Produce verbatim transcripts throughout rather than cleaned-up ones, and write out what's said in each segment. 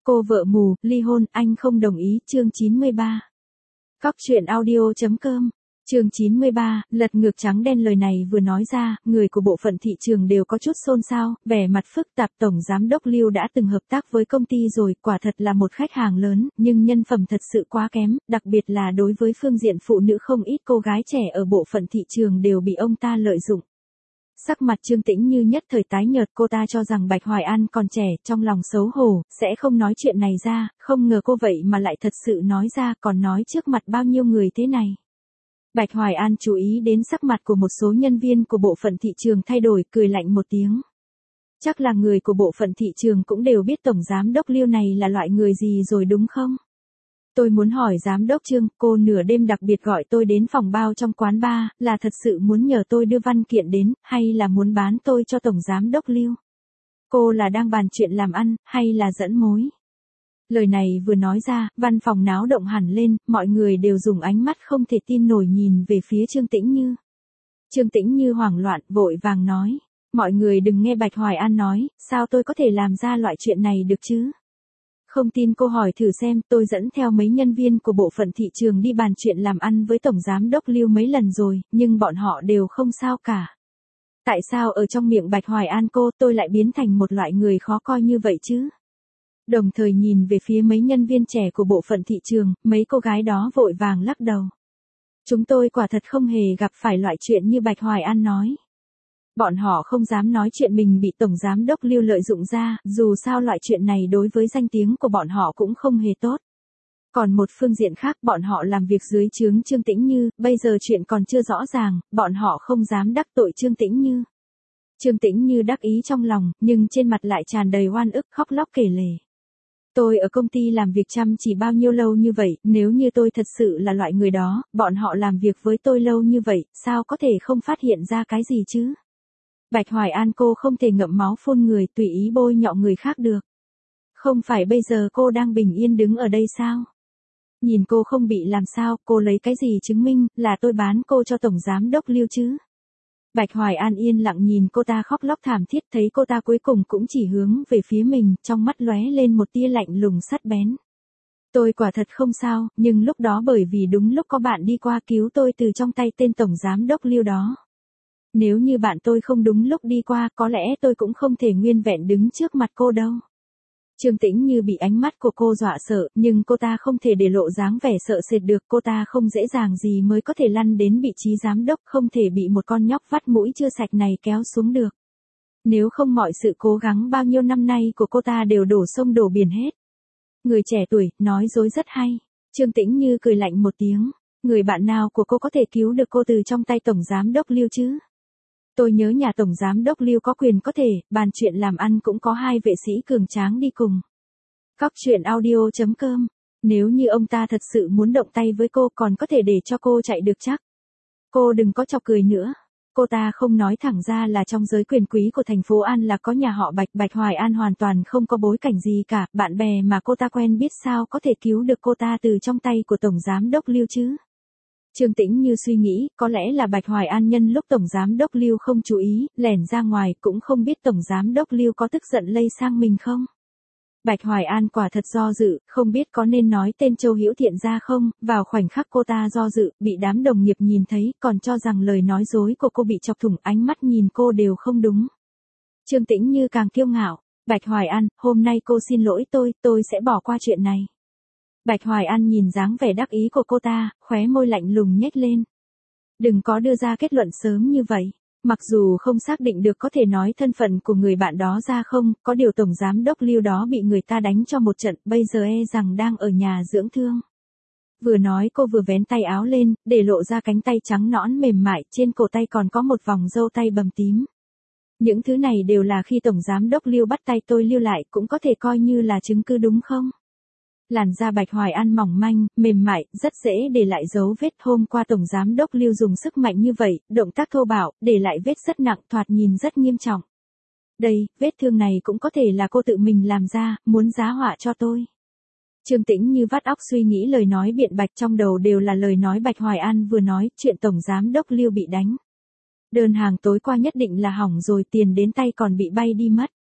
Cô vợ mù, ly hôn, anh không đồng ý, chương chín mươi ba. Cóc truyện audio chấm com. Chương chín mươi ba, lật ngược trắng đen lời này vừa nói ra, người của bộ phận thị trường đều có chút xôn xao, vẻ mặt phức tạp. Tổng giám đốc Lưu đã từng hợp tác với công ty rồi, quả thật là một khách hàng lớn, nhưng nhân phẩm thật sự quá kém, đặc biệt là đối với phương diện phụ nữ, không ít cô gái trẻ ở bộ phận thị trường đều bị ông ta lợi dụng. Sắc mặt Trương Tĩnh Như nhất thời tái nhợt, cô ta cho rằng Bạch Hoài An còn trẻ, trong lòng xấu hổ, sẽ không nói chuyện này ra, không ngờ cô vậy mà lại thật sự nói ra, còn nói trước mặt bao nhiêu người thế này. Bạch Hoài An chú ý đến sắc mặt của một số nhân viên của bộ phận thị trường thay đổi, cười lạnh một tiếng. Chắc là người của bộ phận thị trường cũng đều biết Tổng Giám đốc Lưu này là loại người gì rồi đúng không? Tôi muốn hỏi Giám đốc Trương, cô nửa đêm đặc biệt gọi tôi đến phòng bao trong quán bar, là thật sự muốn nhờ tôi đưa văn kiện đến, hay là muốn bán tôi cho Tổng Giám đốc Lưu? Cô là đang bàn chuyện làm ăn, hay là dẫn mối? Lời này vừa nói ra, văn phòng náo động hẳn lên, mọi người đều dùng ánh mắt không thể tin nổi nhìn về phía Trương Tĩnh Như. Trương Tĩnh Như hoảng loạn, vội vàng nói, mọi người đừng nghe Bạch Hoài An nói, sao tôi có thể làm ra loại chuyện này được chứ? Không tin cô hỏi thử xem, tôi dẫn theo mấy nhân viên của bộ phận thị trường đi bàn chuyện làm ăn với Tổng Giám đốc Lưu mấy lần rồi, nhưng bọn họ đều không sao cả. Tại sao ở trong miệng Bạch Hoài An cô tôi lại biến thành một loại người khó coi như vậy chứ? Đồng thời nhìn về phía mấy nhân viên trẻ của bộ phận thị trường, mấy cô gái đó vội vàng lắc đầu. Chúng tôi quả thật không hề gặp phải loại chuyện như Bạch Hoài An nói. Bọn họ không dám nói chuyện mình bị Tổng Giám đốc Lưu lợi dụng ra, dù sao loại chuyện này đối với danh tiếng của bọn họ cũng không hề tốt. Còn một phương diện khác, bọn họ làm việc dưới trướng Trương Tĩnh Như, bây giờ chuyện còn chưa rõ ràng, bọn họ không dám đắc tội Trương Tĩnh Như. Trương Tĩnh Như đắc ý trong lòng, nhưng trên mặt lại tràn đầy oan ức, khóc lóc kể lể. Tôi ở công ty làm việc chăm chỉ bao nhiêu lâu như vậy, nếu như tôi thật sự là loại người đó, bọn họ làm việc với tôi lâu như vậy, sao có thể không phát hiện ra cái gì chứ? Bạch Hoài An cô không thể ngậm máu phun người, tùy ý bôi nhọ người khác được. Không phải bây giờ cô đang bình yên đứng ở đây sao? Nhìn cô không bị làm sao, cô lấy cái gì chứng minh là tôi bán cô cho Tổng Giám đốc Lưu chứ? Bạch Hoài An yên lặng nhìn cô ta khóc lóc thảm thiết, thấy cô ta cuối cùng cũng chỉ hướng về phía mình, trong mắt lóe lên một tia lạnh lùng sắc bén. Tôi quả thật không sao, nhưng lúc đó bởi vì đúng lúc có bạn đi qua cứu tôi từ trong tay tên Tổng Giám đốc Lưu đó. Nếu như bạn tôi không đúng lúc đi qua, có lẽ tôi cũng không thể nguyên vẹn đứng trước mặt cô đâu. Trương Tĩnh Như bị ánh mắt của cô dọa sợ, nhưng cô ta không thể để lộ dáng vẻ sợ sệt được, cô ta không dễ dàng gì mới có thể lăn đến vị trí giám đốc, không thể bị một con nhóc vắt mũi chưa sạch này kéo xuống được. Nếu không mọi sự cố gắng bao nhiêu năm nay của cô ta đều đổ sông đổ biển hết. Người trẻ tuổi, nói dối rất hay. Trương Tĩnh Như cười lạnh một tiếng, người bạn nào của cô có thể cứu được cô từ trong tay Tổng Giám đốc Lưu chứ? Tôi nhớ nhà Tổng Giám đốc Lưu có quyền có thể, bàn chuyện làm ăn cũng có hai vệ sĩ cường tráng đi cùng. Cóc truyện audio chấm com. Nếu như ông ta thật sự muốn động tay với cô còn có thể để cho cô chạy được chắc. Cô đừng có chọc cười nữa. Cô ta không nói thẳng ra là trong giới quyền quý của thành phố An là có nhà họ Bạch. Bạch Hoài An hoàn toàn không có bối cảnh gì cả, bạn bè mà cô ta quen biết sao có thể cứu được cô ta từ trong tay của Tổng Giám đốc Lưu chứ? Trương Tĩnh Như suy nghĩ, có lẽ là Bạch Hoài An nhân lúc Tổng Giám đốc Lưu không chú ý, lẻn ra ngoài, cũng không biết Tổng Giám đốc Lưu có tức giận lây sang mình không? Bạch Hoài An quả thật do dự, không biết có nên nói tên Châu Hữu Thiện ra không, vào khoảnh khắc cô ta do dự, bị đám đồng nghiệp nhìn thấy, còn cho rằng lời nói dối của cô bị chọc thủng, ánh mắt nhìn cô đều không đúng. Trương Tĩnh Như càng kiêu ngạo, Bạch Hoài An, hôm nay cô xin lỗi tôi, tôi sẽ bỏ qua chuyện này. Bạch Hoài An nhìn dáng vẻ đắc ý của cô ta, khóe môi lạnh lùng nhếch lên. Đừng có đưa ra kết luận sớm như vậy. Mặc dù không xác định được có thể nói thân phận của người bạn đó ra không, có điều Tổng Giám đốc Lưu đó bị người ta đánh cho một trận, bây giờ e rằng đang ở nhà dưỡng thương. Vừa nói cô vừa vén tay áo lên, để lộ ra cánh tay trắng nõn mềm mại, trên cổ tay còn có một vòng râu tay bầm tím. Những thứ này đều là khi Tổng Giám đốc Lưu bắt tay tôi lưu lại, cũng có thể coi như là chứng cứ đúng không? Làn da Bạch Hoài An mỏng manh, mềm mại, rất dễ để lại dấu vết. Hôm qua Tổng Giám đốc Lưu dùng sức mạnh như vậy, động tác thô bạo, để lại vết rất nặng, thoạt nhìn rất nghiêm trọng. Đây, vết thương này cũng có thể là cô tự mình làm ra, muốn giá họa cho tôi. Trương Tĩnh Như vắt óc suy nghĩ lời nói biện bạch, trong đầu đều là lời nói Bạch Hoài An vừa nói, chuyện Tổng Giám đốc Lưu bị đánh. Đơn hàng tối qua nhất định là hỏng rồi, tiền đến tay còn bị bay đi mất.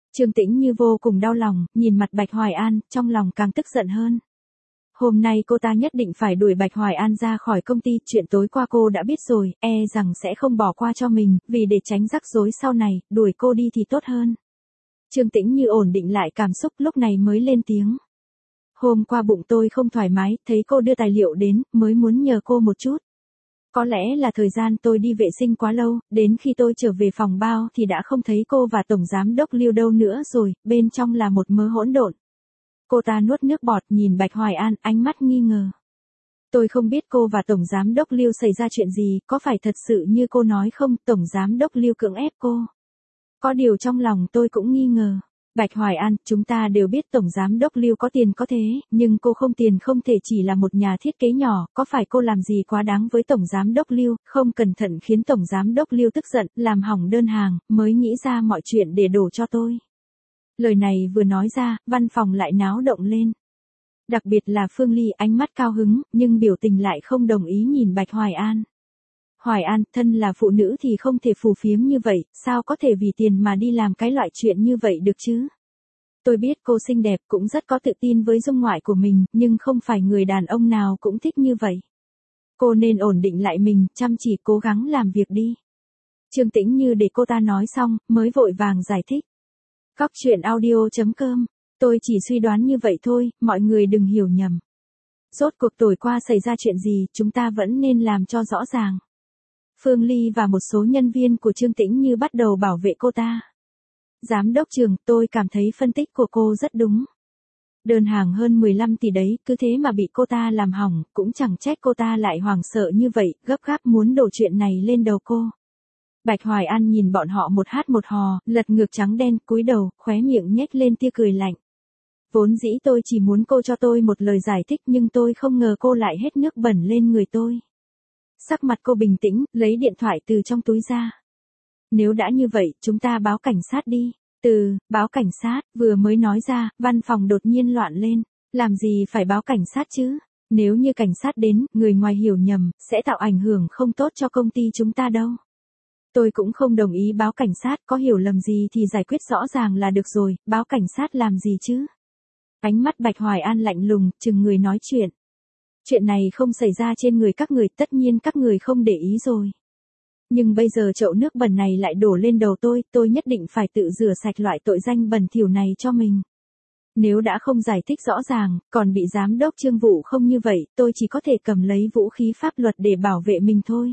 Trương Tĩnh Như vô cùng đau lòng, nhìn mặt Bạch Hoài An, trong lòng càng tức giận hơn. Hôm nay cô ta nhất định phải đuổi Bạch Hoài An ra khỏi công ty, chuyện tối qua cô đã biết rồi, e rằng sẽ không bỏ qua cho mình, vì để tránh rắc rối sau này, đuổi cô đi thì tốt hơn. Trương Tĩnh Như ổn định lại cảm xúc lúc này mới lên tiếng. Hôm qua bụng tôi không thoải mái, thấy cô đưa tài liệu đến, mới muốn nhờ cô một chút. Có lẽ là thời gian tôi đi vệ sinh quá lâu, đến khi tôi trở về phòng bao thì đã không thấy cô và Tổng Giám Đốc Lưu đâu nữa rồi, bên trong là một mớ hỗn độn. Cô ta nuốt nước bọt nhìn Bạch Hoài An, ánh mắt nghi ngờ. Tôi không biết cô và Tổng Giám Đốc Lưu xảy ra chuyện gì, có phải thật sự như cô nói không, Tổng Giám Đốc Lưu cưỡng ép cô. Có điều trong lòng tôi cũng nghi ngờ. Bạch Hoài An, chúng ta đều biết Tổng Giám Đốc Lưu có tiền có thế, nhưng cô không tiền không thể chỉ là một nhà thiết kế nhỏ, có phải cô làm gì quá đáng với Tổng Giám Đốc Lưu, không cẩn thận khiến Tổng Giám Đốc Lưu tức giận, làm hỏng đơn hàng, mới nghĩ ra mọi chuyện để đổ cho tôi. Lời này vừa nói ra, văn phòng lại náo động lên. Đặc biệt là Phương Ly ánh mắt cao hứng, nhưng biểu tình lại không đồng ý nhìn Bạch Hoài An. Hoài An, thân là phụ nữ thì không thể phù phiếm như vậy, sao có thể vì tiền mà đi làm cái loại chuyện như vậy được chứ? Tôi biết cô xinh đẹp cũng rất có tự tin với dung ngoại của mình, nhưng không phải người đàn ông nào cũng thích như vậy. Cô nên ổn định lại mình, chăm chỉ cố gắng làm việc đi. Trương Tĩnh Như để cô ta nói xong, mới vội vàng giải thích. Cóc truyện audio chấm com, tôi chỉ suy đoán như vậy thôi, mọi người đừng hiểu nhầm. Rốt cuộc tối qua xảy ra chuyện gì, chúng ta vẫn nên làm cho rõ ràng. Phương Ly và một số nhân viên của Trương Tĩnh Như bắt đầu bảo vệ cô ta. Giám đốc Trường, tôi cảm thấy phân tích của cô rất đúng. Đơn hàng hơn mười lăm tỷ đấy, cứ thế mà bị cô ta làm hỏng, cũng chẳng trách cô ta lại hoảng sợ như vậy, gấp gáp muốn đổ chuyện này lên đầu cô. Bạch Hoài An nhìn bọn họ một hát một hò, lật ngược trắng đen, cúi đầu, khóe miệng nhếch lên tia cười lạnh. Vốn dĩ tôi chỉ muốn cô cho tôi một lời giải thích nhưng tôi không ngờ cô lại hết nước bẩn lên người tôi. Sắc mặt cô bình tĩnh, lấy điện thoại từ trong túi ra. Nếu đã như vậy, chúng ta báo cảnh sát đi. Từ, báo cảnh sát, vừa mới nói ra, văn phòng đột nhiên loạn lên. Làm gì phải báo cảnh sát chứ? Nếu như cảnh sát đến, người ngoài hiểu nhầm, sẽ tạo ảnh hưởng không tốt cho công ty chúng ta đâu. Tôi cũng không đồng ý báo cảnh sát, có hiểu lầm gì thì giải quyết rõ ràng là được rồi, báo cảnh sát làm gì chứ? Ánh mắt Bạch Hoài An lạnh lùng, chừng người nói chuyện. Chuyện này không xảy ra trên người các người, tất nhiên các người không để ý rồi. Nhưng bây giờ chậu nước bẩn này lại đổ lên đầu tôi, tôi nhất định phải tự rửa sạch loại tội danh bẩn thỉu này cho mình. Nếu đã không giải thích rõ ràng, còn bị giám đốc Trương vụ không như vậy, tôi chỉ có thể cầm lấy vũ khí pháp luật để bảo vệ mình thôi.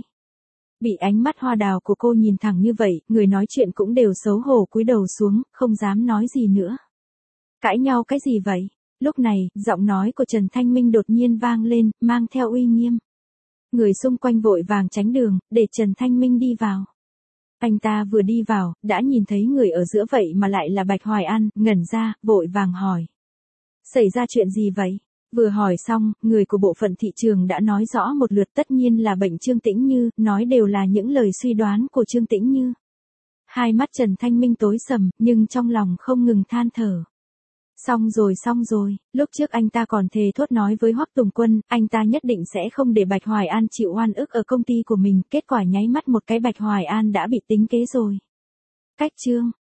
Bị ánh mắt hoa đào của cô nhìn thẳng như vậy, người nói chuyện cũng đều xấu hổ cúi đầu xuống, không dám nói gì nữa. Cãi nhau cái gì vậy? Lúc này, giọng nói của Trần Thanh Minh đột nhiên vang lên, mang theo uy nghiêm. Người xung quanh vội vàng tránh đường, để Trần Thanh Minh đi vào. Anh ta vừa đi vào, đã nhìn thấy người ở giữa vậy mà lại là Bạch Hoài An, ngẩn ra, vội vàng hỏi. Xảy ra chuyện gì vậy? Vừa hỏi xong, người của bộ phận thị trường đã nói rõ một lượt, tất nhiên là bệnh Trương Tĩnh Như, nói đều là những lời suy đoán của Trương Tĩnh Như. Hai mắt Trần Thanh Minh tối sầm, nhưng trong lòng không ngừng than thở. Xong rồi xong rồi, lúc trước anh ta còn thề thốt nói với Hoắc Tùng Quân, anh ta nhất định sẽ không để Bạch Hoài An chịu oan ức ở công ty của mình, kết quả nháy mắt một cái Bạch Hoài An đã bị tính kế rồi. Cách chương